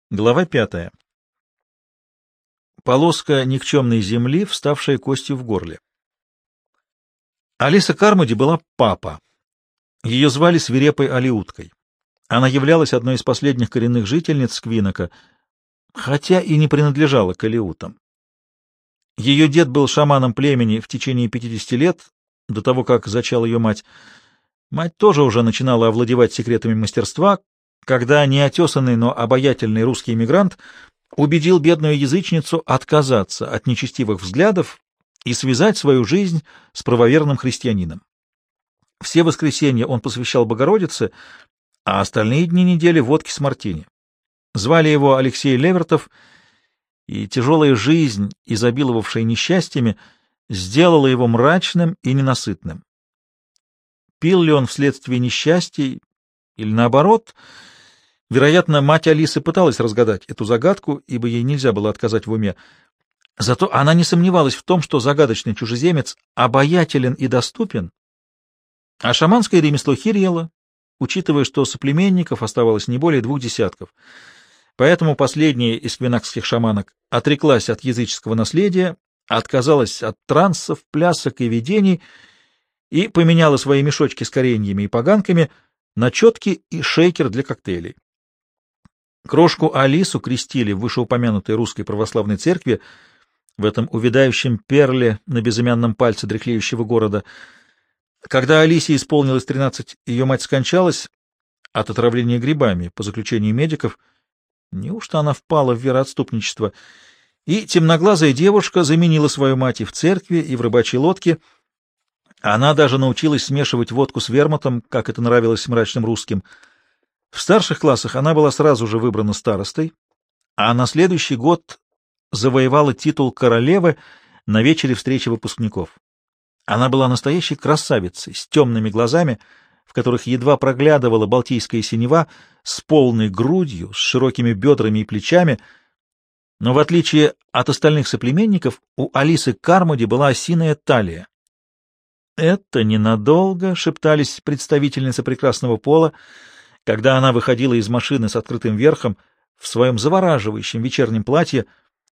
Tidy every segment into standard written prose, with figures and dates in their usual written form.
Глава 5. Полоска никчемной земли, вставшая костью в горле. Алиса Кармоди была папа. Ее звали свирепой Алиуткой. Она являлась одной из последних коренных жительниц Квинока, хотя и не принадлежала к алиутам. Ее дед был шаманом племени в течение 50 лет, до того, как зачала ее мать. Мать тоже уже начинала овладевать секретами мастерства, когда неотесанный, но обаятельный русский эмигрант убедил бедную язычницу отказаться от нечестивых взглядов и связать свою жизнь с правоверным христианином. Все воскресенья он посвящал Богородице, а остальные дни недели — водке с мартини. Звали его Алексей Левертов, и тяжелая жизнь, изобиловавшая несчастьями, сделала его мрачным и ненасытным. Пил ли он вследствие несчастий или наоборот? Вероятно, мать Алисы пыталась разгадать эту загадку, ибо ей нельзя было отказать в уме. Зато она не сомневалась в том, что загадочный чужеземец обаятелен и доступен, а шаманское ремесло хирело, учитывая, что соплеменников оставалось не более 2 десятков. Поэтому последняя из квинакских шаманок отреклась от языческого наследия, отказалась от трансов, плясок и видений и поменяла свои мешочки с кореньями и поганками на четки и шейкер для коктейлей. Крошку Алису крестили в вышеупомянутой русской православной церкви, в этом увядающем перле на безымянном пальце дряхлеющего города. Когда Алисе исполнилось 13, ее мать скончалась от отравления грибами, по заключению медиков. Неужто она впала в вероотступничество? И темноглазая девушка заменила свою мать и в церкви, и в рыбачьей лодке. Она даже научилась смешивать водку с вермутом, как это нравилось мрачным русским. В старших классах она была сразу же выбрана старостой, а на следующий год завоевала титул королевы на вечере встречи выпускников. Она была настоящей красавицей, с темными глазами, в которых едва проглядывала балтийская синева, с полной грудью, с широкими бедрами и плечами. Но в отличие от остальных соплеменников, у Алисы Кармоди была осиная талия. «Это ненадолго», — шептались представительницы прекрасного пола, когда она выходила из машины с открытым верхом в своем завораживающем вечернем платье.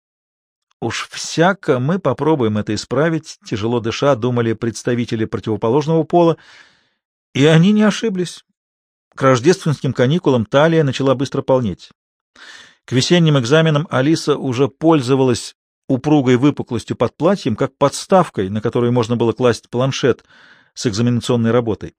«Уж всяко мы попробуем это исправить», — тяжело дыша думали представители противоположного пола, и они не ошиблись. К рождественским каникулам талия начала быстро полнеть. К весенним экзаменам Алиса уже пользовалась упругой выпуклостью под платьем, как подставкой, на которую можно было класть планшет с экзаменационной работой.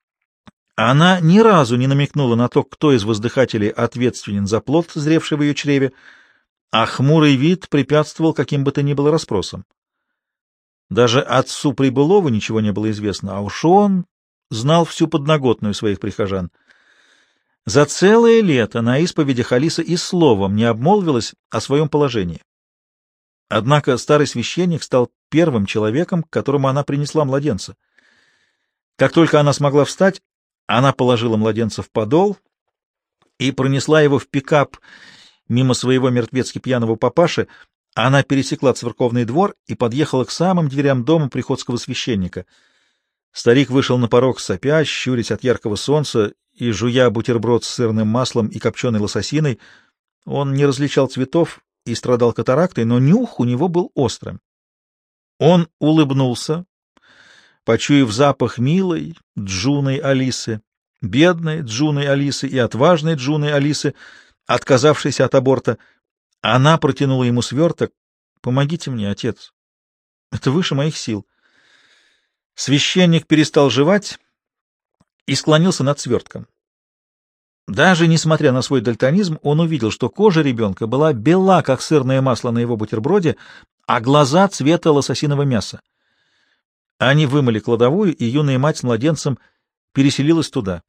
Она ни разу не намекнула на то, кто из воздыхателей ответственен за плод, зревший в ее чреве, а хмурый вид препятствовал каким бы то ни было расспросам. Даже отцу Прибылову ничего не было известно, а уж он знал всю подноготную своих прихожан. За целое лето на исповедях Алиса и словом не обмолвилась о своем положении. Однако старый священник стал первым человеком, к которому она принесла младенца. Как только она смогла встать, она положила младенца в подол и пронесла его в пикап мимо своего мертвецки пьяного папаши. Она пересекла церковный двор и подъехала к самым дверям дома приходского священника. Старик вышел на порог сопя, щурясь от яркого солнца и жуя бутерброд с сырным маслом и копченой лососиной. Он не различал цветов и страдал катарактой, но нюх у него был острым. Он улыбнулся, почуяв запах милой Джуной Алисы, бедной Джуной Алисы и отважной Джуной Алисы, отказавшейся от аборта. Она протянула ему сверток. «Помогите мне, отец. Это выше моих сил». Священник перестал жевать и склонился над свертком. Даже несмотря на свой дальтонизм, он увидел, что кожа ребенка была бела, как сырное масло на его бутерброде, а глаза цвета лососиного мяса. Они вымыли кладовую, и юная мать с младенцем переселилась туда.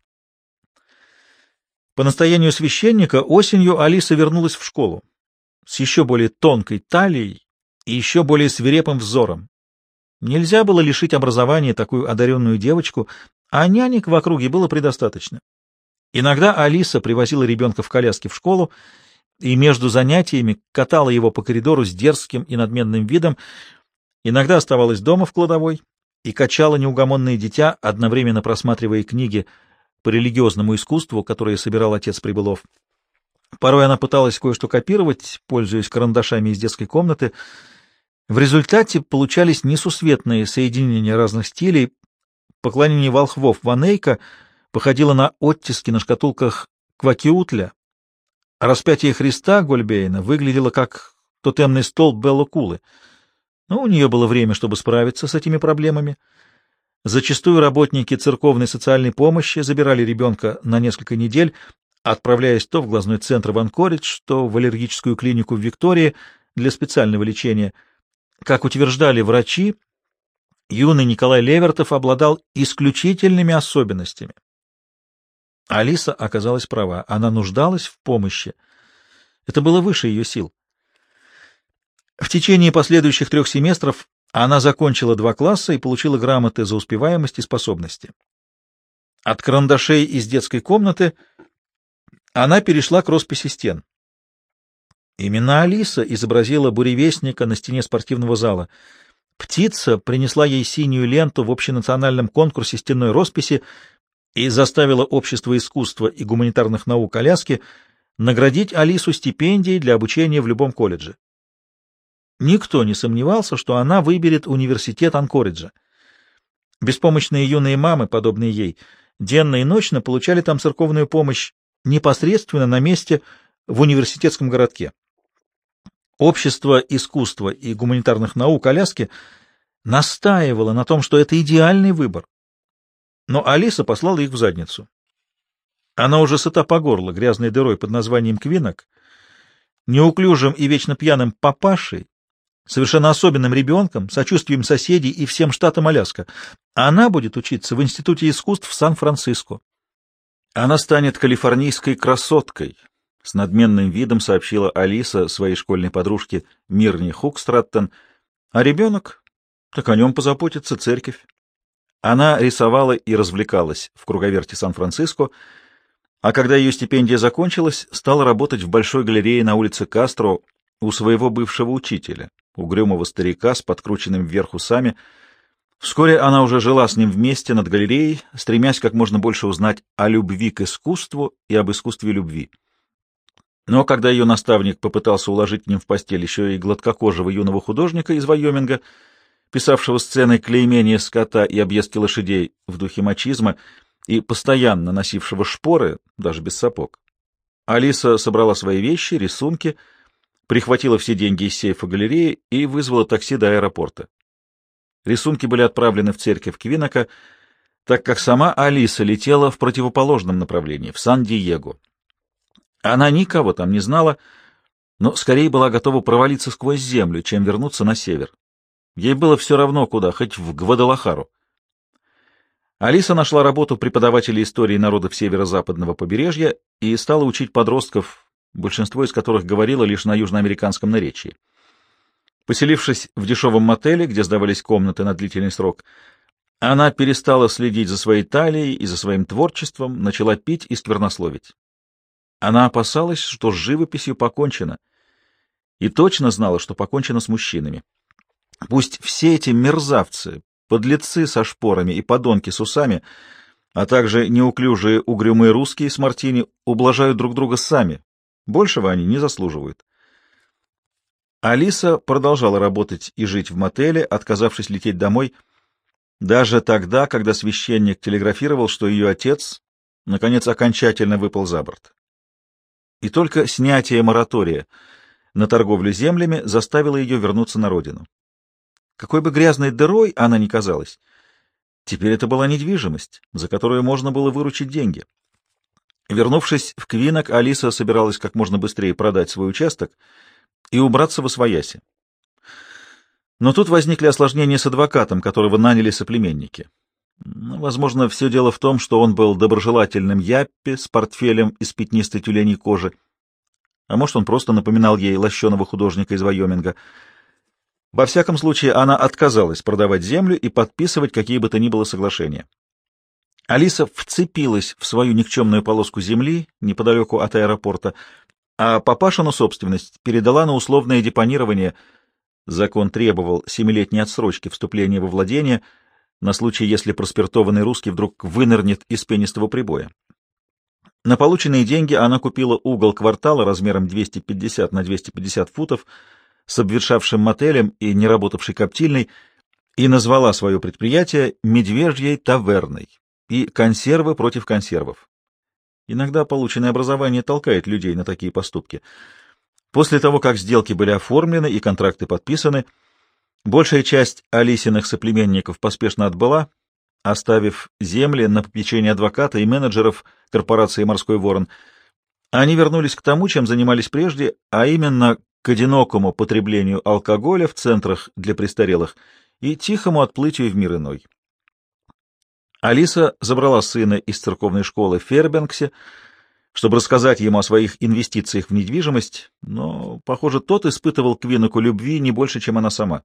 По настоянию священника осенью Алиса вернулась в школу с еще более тонкой талией и еще более свирепым взором. Нельзя было лишить образования такую одаренную девочку, а нянек в округе было предостаточно. Иногда Алиса привозила ребенка в коляске в школу и между занятиями катала его по коридору с дерзким и надменным видом, иногда оставалась дома в кладовой и качала неугомонное дитя, одновременно просматривая книги по религиозному искусству, которые собирал отец Прибылов. Порой она пыталась кое-что копировать, пользуясь карандашами из детской комнаты. В результате получались несусветные соединения разных стилей. Поклонение волхвов Ванейка походило на оттиски на шкатулках Квакиутля, а распятие Христа Гольбейна выглядело как тотемный столб Беллы Кулы. Но у нее было время, чтобы справиться с этими проблемами. Зачастую работники церковной социальной помощи забирали ребенка на несколько недель, отправляясь то в глазной центр в Анкоридж, то в аллергическую клинику в Виктории для специального лечения. Как утверждали врачи, юный Николай Левертов обладал исключительными особенностями. Алиса оказалась права. Она нуждалась в помощи. Это было выше ее сил. В течение последующих 3 семестров она закончила 2 класса и получила грамоты за успеваемость и способности. От карандашей из детской комнаты она перешла к росписи стен. Именно Алиса изобразила буревестника на стене спортивного зала. Птица принесла ей синюю ленту в общенациональном конкурсе стенной росписи и заставила Общество искусства и гуманитарных наук Аляски наградить Алису стипендией для обучения в любом колледже. Никто не сомневался, что она выберет университет Анкориджа. Беспомощные юные мамы, подобные ей, денно и ночно получали там церковную помощь непосредственно на месте в университетском городке. Общество искусства и гуманитарных наук Аляски настаивало на том, что это идеальный выбор. Но Алиса послала их в задницу. Она уже сыта по горло грязной дырой под названием Квинок, неуклюжим и вечно пьяным папашей, совершенно особенным ребенком, сочувствием соседей и всем штатам Аляска. Она будет учиться в Институте искусств в Сан-Франциско. Она станет калифорнийской красоткой, с надменным видом сообщила Алиса своей школьной подружке Мирне Хукстраттен, а ребенок, так о нем позаботится церковь. Она рисовала и развлекалась в круговерте Сан-Франциско, а когда ее стипендия закончилась, стала работать в большой галерее на улице Кастро у своего бывшего учителя, угрюмого старика с подкрученными вверх усами. Вскоре она уже жила с ним вместе над галереей, стремясь как можно больше узнать о любви к искусству и об искусстве любви. Но когда ее наставник попытался уложить к ним в постель еще и гладкокожего юного художника из Вайоминга, писавшего сцены клеймения скота и объездки лошадей в духе мачизма и постоянно носившего шпоры, даже без сапог, Алиса собрала свои вещи, рисунки, прихватила все деньги из сейфа галереи и вызвала такси до аэропорта. Рисунки были отправлены в церковь Квинока, так как сама Алиса летела в противоположном направлении, в Сан-Диего. Она никого там не знала, но скорее была готова провалиться сквозь землю, чем вернуться на север. Ей было все равно куда, хоть в Гвадалахару. Алиса нашла работу преподавателя истории народов северо-западного побережья и стала учить подростков, большинство из которых говорило лишь на южноамериканском наречии. Поселившись в дешевом мотеле, где сдавались комнаты на длительный срок, она перестала следить за своей талией и за своим творчеством, начала пить и сквернословить. Она опасалась, что с живописью покончено, и точно знала, что покончено с мужчинами. Пусть все эти мерзавцы, подлецы со шпорами и подонки с усами, а также неуклюжие угрюмые русские с мартини ублажают друг друга сами, большего они не заслуживают. Алиса продолжала работать и жить в мотеле, отказавшись лететь домой, даже тогда, когда священник телеграфировал, что ее отец, наконец, окончательно выпал за борт. И только снятие моратория на торговлю землями заставило ее вернуться на родину. Какой бы грязной дырой она ни казалась, теперь это была недвижимость, за которую можно было выручить деньги. Вернувшись в Квинок, Алиса собиралась как можно быстрее продать свой участок и убраться восвояси. Но тут возникли осложнения с адвокатом, которого наняли соплеменники. Возможно, все дело в том, что он был доброжелательным яппи с портфелем из пятнистой тюленей кожи, а может, он просто напоминал ей лощеного художника из Вайоминга. Во всяком случае, она отказалась продавать землю и подписывать какие бы то ни было соглашения. Алиса вцепилась в свою никчемную полоску земли неподалеку от аэропорта, а папашину собственность передала на условное депонирование. Закон требовал 7-летней отсрочки вступления во владение на случай, если проспиртованный русский вдруг вынырнет из пенистого прибоя. На полученные деньги она купила угол квартала размером 250 на 250 футов с обветшавшим мотелем и неработавшей коптильной и назвала свое предприятие «Медвежьей таверной» и «Консервы против консервов». Иногда полученное образование толкает людей на такие поступки. После того, как сделки были оформлены и контракты подписаны, большая часть Алисиных соплеменников поспешно отбыла, оставив земли на попечение адвоката и менеджеров корпорации «Морской ворон». Они вернулись к тому, чем занимались прежде, а именно к одинокому потреблению алкоголя в центрах для престарелых и тихому отплытию в мир иной. Алиса забрала сына из церковной школы в Фербенксе, чтобы рассказать ему о своих инвестициях в недвижимость, но, похоже, тот испытывал к Квиноку любви не больше, чем она сама.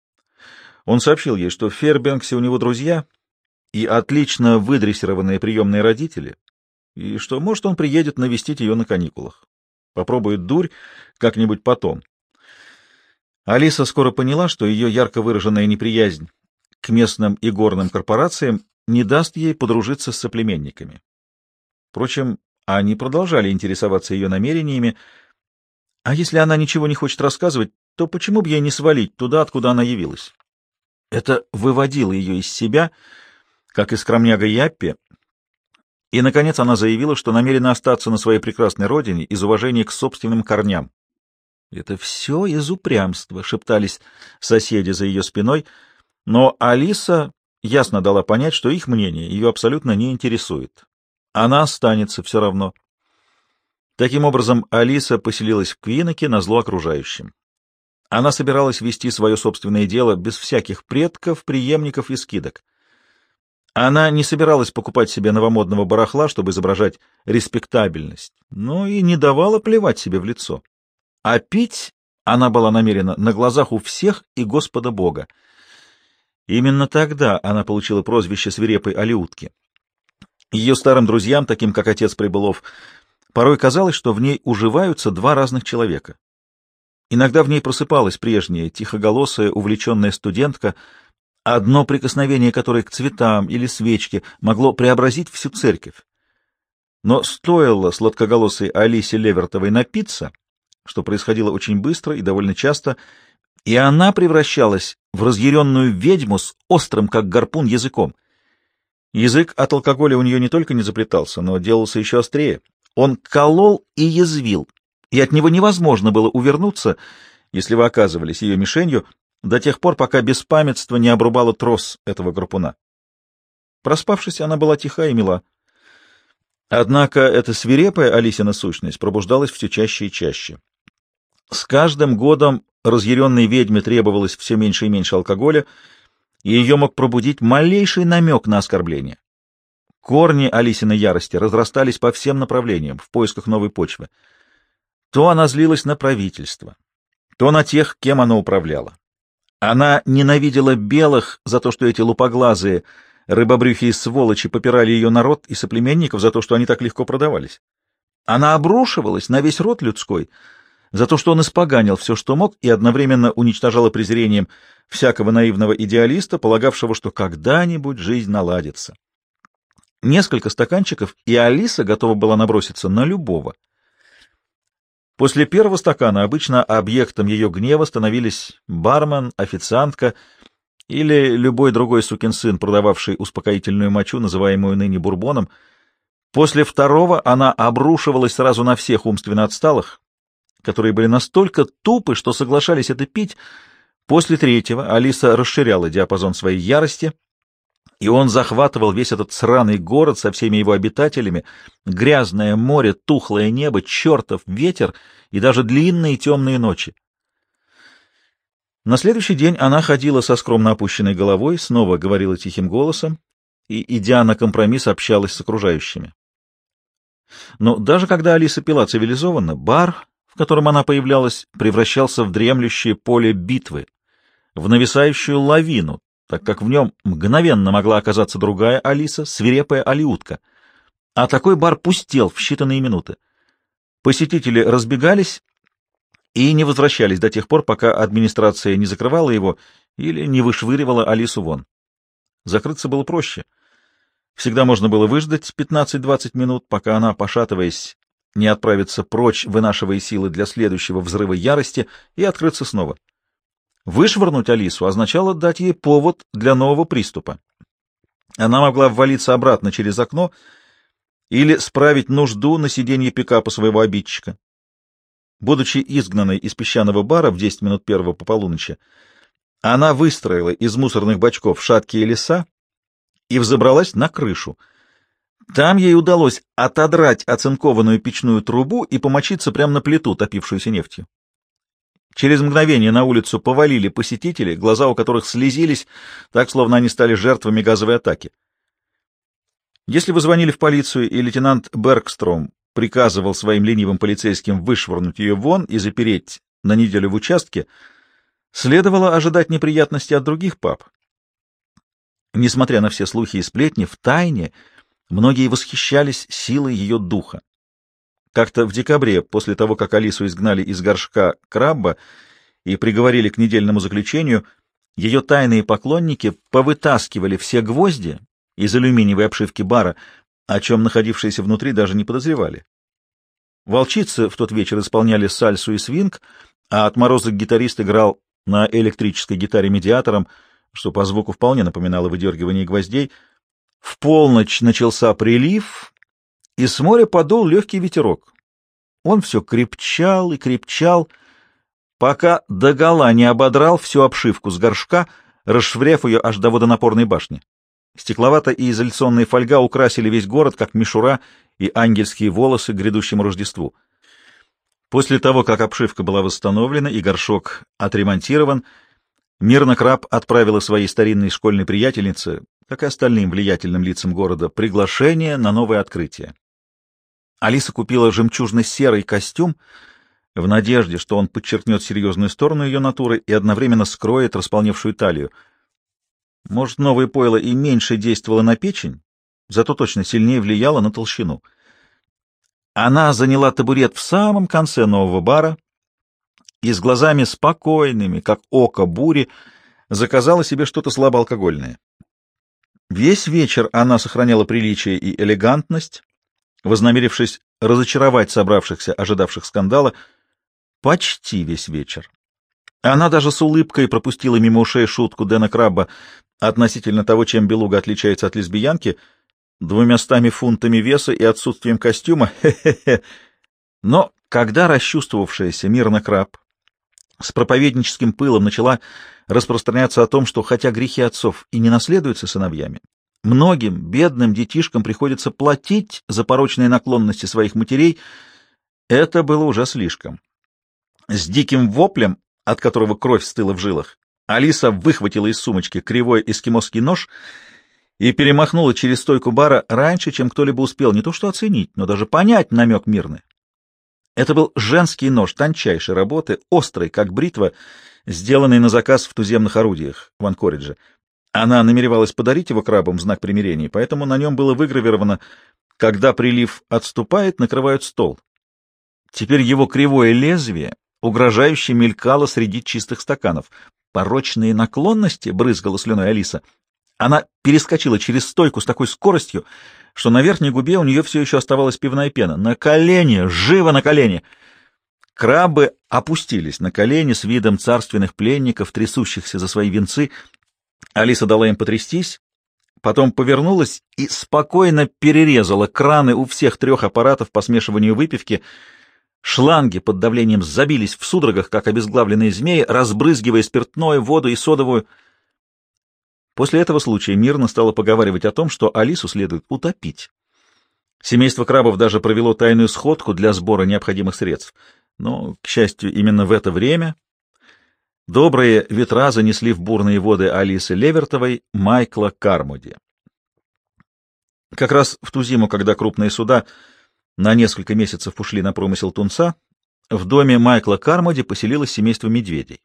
Он сообщил ей, что в Фербенксе у него друзья и отлично выдрессированные приемные родители, и что, может, он приедет навестить ее на каникулах. Попробует дурь как-нибудь потом. Алиса скоро поняла, что ее ярко выраженная неприязнь к местным и горным корпорациям не даст ей подружиться с соплеменниками. Впрочем, они продолжали интересоваться ее намерениями, а если она ничего не хочет рассказывать, то почему бы ей не свалить туда, откуда она явилась? Это выводило ее из себя, как и скромняга Яппи, и, наконец, она заявила, что намерена остаться на своей прекрасной родине из уважения к собственным корням. «Это все из упрямства», — шептались соседи за ее спиной, но Алиса ясно дала понять, что их мнение ее абсолютно не интересует. Она останется все равно. Таким образом, Алиса поселилась в Квиноке назло окружающим. Она собиралась вести свое собственное дело без всяких предков, преемников и скидок. Она не собиралась покупать себе новомодного барахла, чтобы изображать респектабельность, но и не давала плевать себе в лицо. А пить она была намерена на глазах у всех и Господа Бога. Именно тогда она получила прозвище свирепой алеутки. Ее старым друзьям, таким как отец Прибылов, порой казалось, что в ней уживаются два разных человека. Иногда в ней просыпалась прежняя, тихоголосая, увлеченная студентка, одно прикосновение которой к цветам или свечке могло преобразить всю церковь. Но стоило сладкоголосой Алисе Левертовой напиться, что происходило очень быстро и довольно часто, и она превращалась в разъяренную ведьму с острым, как гарпун, языком. Язык от алкоголя у нее не только не заплетался, но делался еще острее. Он колол и язвил, и от него невозможно было увернуться, если вы оказывались ее мишенью, до тех пор, пока беспамятство не обрубало трос этого гарпуна. Проспавшись, она была тиха и мила. Однако эта свирепая Алисина сущность пробуждалась все чаще и чаще. С каждым годом разъяренной ведьме требовалось все меньше и меньше алкоголя, и ее мог пробудить малейший намек на оскорбление. Корни Алисиной ярости разрастались по всем направлениям в поисках новой почвы. То она злилась на правительство, то на тех, кем она управляла. Она ненавидела белых за то, что эти лупоглазые, рыбобрюхие сволочи попирали ее народ и соплеменников за то, что они так легко продавались. Она обрушивалась на весь род людской за то, что он испоганил все, что мог, и одновременно уничтожала презрением всякого наивного идеалиста, полагавшего, что когда-нибудь жизнь наладится. Несколько стаканчиков, и Алиса готова была наброситься на любого. После первого стакана обычно объектом ее гнева становились бармен, официантка или любой другой сукин сын, продававший успокоительную мочу, называемую ныне бурбоном. После второго она обрушивалась сразу на всех умственно отсталых, которые были настолько тупы, что соглашались это пить. После третьего Алиса расширяла диапазон своей ярости, и он захватывал весь этот сраный город со всеми его обитателями, грязное море, тухлое небо, чертов ветер и даже длинные темные ночи. На следующий день она ходила со скромно опущенной головой, снова говорила тихим голосом и, идя на компромисс, общалась с окружающими. Но даже когда Алиса пила цивилизованно, бар, в котором она появлялась, превращался в дремлющее поле битвы, в нависающую лавину, так как в нем мгновенно могла оказаться другая Алиса, свирепая алеутка. А такой бар пустел в считанные минуты. Посетители разбегались и не возвращались до тех пор, пока администрация не закрывала его или не вышвыривала Алису вон. Закрыться было проще. Всегда можно было выждать 15-20 минут, пока она, пошатываясь, не отправится прочь, вынашивая силы для следующего взрыва ярости, и открыться снова. Вышвырнуть Алису означало дать ей повод для нового приступа. Она могла ввалиться обратно через окно или справить нужду на сиденье пикапа своего обидчика. Будучи изгнанной из песчаного бара в 10 минут первого по полуночи, она выстроила из мусорных бачков шаткие леса и взобралась на крышу. Там ей удалось отодрать оцинкованную печную трубу и помочиться прямо на плиту, топившуюся нефтью. Через мгновение на улицу повалили посетители, глаза у которых слезились, так, словно они стали жертвами газовой атаки. Если вы звонили в полицию, и лейтенант Бергстром приказывал своим ленивым полицейским вышвырнуть ее вон и запереть на неделю в участке, следовало ожидать неприятностей от других пап. Несмотря на все слухи и сплетни, втайне многие восхищались силой ее духа. Как-то в декабре, после того, как Алису изгнали из горшка Крабба и приговорили к недельному заключению, ее тайные поклонники повытаскивали все гвозди из алюминиевой обшивки бара, о чем находившиеся внутри даже не подозревали. Волчицы в тот вечер исполняли сальсу и свинг, а отморозок гитарист играл на электрической гитаре медиатором, что по звуку вполне напоминало выдергивание гвоздей. В полночь начался прилив, и с моря подул легкий ветерок. Он все крепчал и крепчал, пока догола не ободрал всю обшивку с горшка, расшвыряв ее аж до водонапорной башни. Стекловато и изоляционная фольга украсили весь город, как мишура и ангельские волосы к грядущему Рождеству. После того, как обшивка была восстановлена и горшок отремонтирован, Мирна Крабб отправила своей старинной школьной приятельнице, как и остальным влиятельным лицам города, приглашение на новое открытие. Алиса купила жемчужно-серый костюм в надежде, что он подчеркнет серьезную сторону ее натуры и одновременно скроет располневшую талию. Может, новое пойло и меньше действовало на печень, зато точно сильнее влияло на толщину. Она заняла табурет в самом конце нового бара и с глазами спокойными, как око бури, заказала себе что-то слабоалкогольное. Весь вечер она сохраняла приличие и элегантность, вознамерившись разочаровать собравшихся, ожидавших скандала, почти весь вечер. Она даже с улыбкой пропустила мимо ушей шутку Дэна Крабба относительно того, чем белуга отличается от лесбиянки, 200 фунтами веса и отсутствием костюма. Хе-хе-хе. Но когда расчувствовавшаяся Мирна Крабб с проповедническим пылом начала распространяться о том, что хотя грехи отцов и не наследуются сыновьями, многим бедным детишкам приходится платить за порочные наклонности своих матерей, это было уже слишком. С диким воплем, от которого кровь стыла в жилах, Алиса выхватила из сумочки кривой эскимосский нож и перемахнула через стойку бара раньше, чем кто-либо успел не то что оценить, но даже понять намек Мирны. Это был женский нож тончайшей работы, острый, как бритва, сделанный на заказ в туземных орудиях в Анкоридже. Она намеревалась подарить его крабам в знак примирения, поэтому на нем было выгравировано: «Когда прилив отступает, накрывают стол». Теперь его кривое лезвие угрожающе мелькало среди чистых стаканов. «Порочные наклонности», — брызгала слюной Алиса. Она перескочила через стойку с такой скоростью, что на верхней губе у нее все еще оставалась пивная пена. «На колени! Живо на колени!» Краббы опустились на колени с видом царственных пленников, трясущихся за свои венцы. Алиса дала им потрястись, потом повернулась и спокойно перерезала краны у всех 3 аппаратов по смешиванию выпивки. Шланги под давлением забились в судорогах, как обезглавленные змеи, разбрызгивая спиртное, воду и содовую. После этого случая Мирна стала поговаривать о том, что Алису следует утопить. Семейство Краббов даже провело тайную сходку для сбора необходимых средств. Но, к счастью, именно в это время добрые ветра занесли в бурные воды Алисы Левертовой Майкла Кармоди. Как раз в ту зиму, когда крупные суда на несколько месяцев ушли на промысел тунца, в доме Майкла Кармоди поселилось семейство медведей.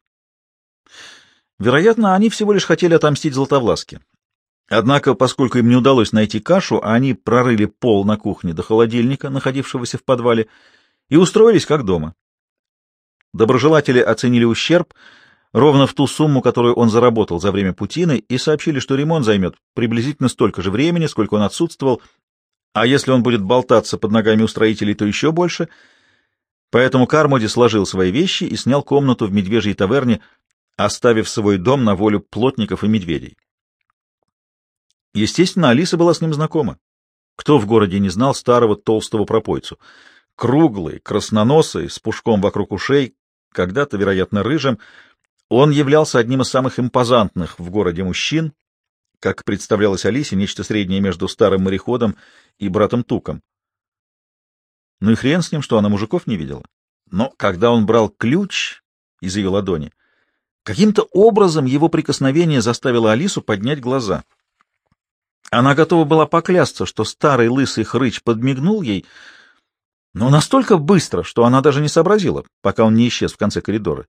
Вероятно, они всего лишь хотели отомстить Златовласке. Однако, поскольку им не удалось найти кашу, они прорыли пол на кухне до холодильника, находившегося в подвале, и устроились как дома. Доброжелатели оценили ущерб ровно в ту сумму, которую он заработал за время путины, и сообщили, что ремонт займет приблизительно столько же времени, сколько он отсутствовал, а если он будет болтаться под ногами у строителей, то еще больше. Поэтому Кармоди сложил свои вещи и снял комнату в медвежьей таверне, оставив свой дом на волю плотников и медведей. Естественно, Алиса была с ним знакома. Кто в городе не знал старого толстого пропойцу? Круглый, красноносый, с пушком вокруг ушей, когда-то, вероятно, рыжим, он являлся одним из самых импозантных в городе мужчин, как представлялось Алисе, нечто среднее между старым мореходом и братом Туком. Ну и хрен с ним, что она мужиков не видела. Но когда он брал ключ из ее ладони, каким-то образом его прикосновение заставило Алису поднять глаза. Она готова была поклясться, что старый лысый хрыч подмигнул ей, но настолько быстро, что она даже не сообразила, пока он не исчез в конце коридора.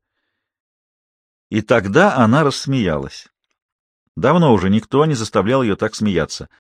И тогда она рассмеялась. Давно уже никто не заставлял ее так смеяться.